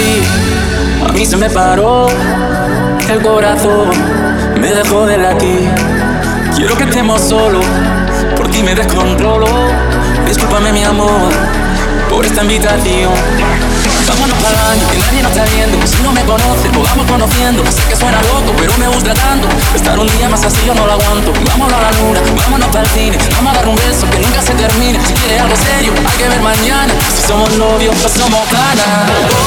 vi, a mí se me paró el corazón, me dejó de latir. Quiero que estemos solos, por ti me descontrolo. Discúlpame mi amor, por esta invitación. Vámonos para el baño, que nadie nos está viendo. Si no me conoce, pues vamos conociendo. Sé que suena loco, pero me gusta tanto. Estar un día más así yo no lo aguanto. Vámonos a la luna, vámonos para el cine. Vamos a dar un beso que nunca se termine. Si quieres algo serio, hay que ver mañana. Si somos novios, pues somos panas.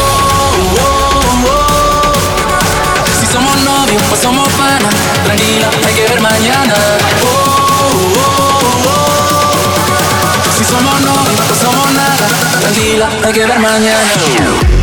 Si somos novios, pues somos panas. Tranquila, hay que ver mañana. Si somos novios, pues somos nada. Tranquila, hay que ver mañana.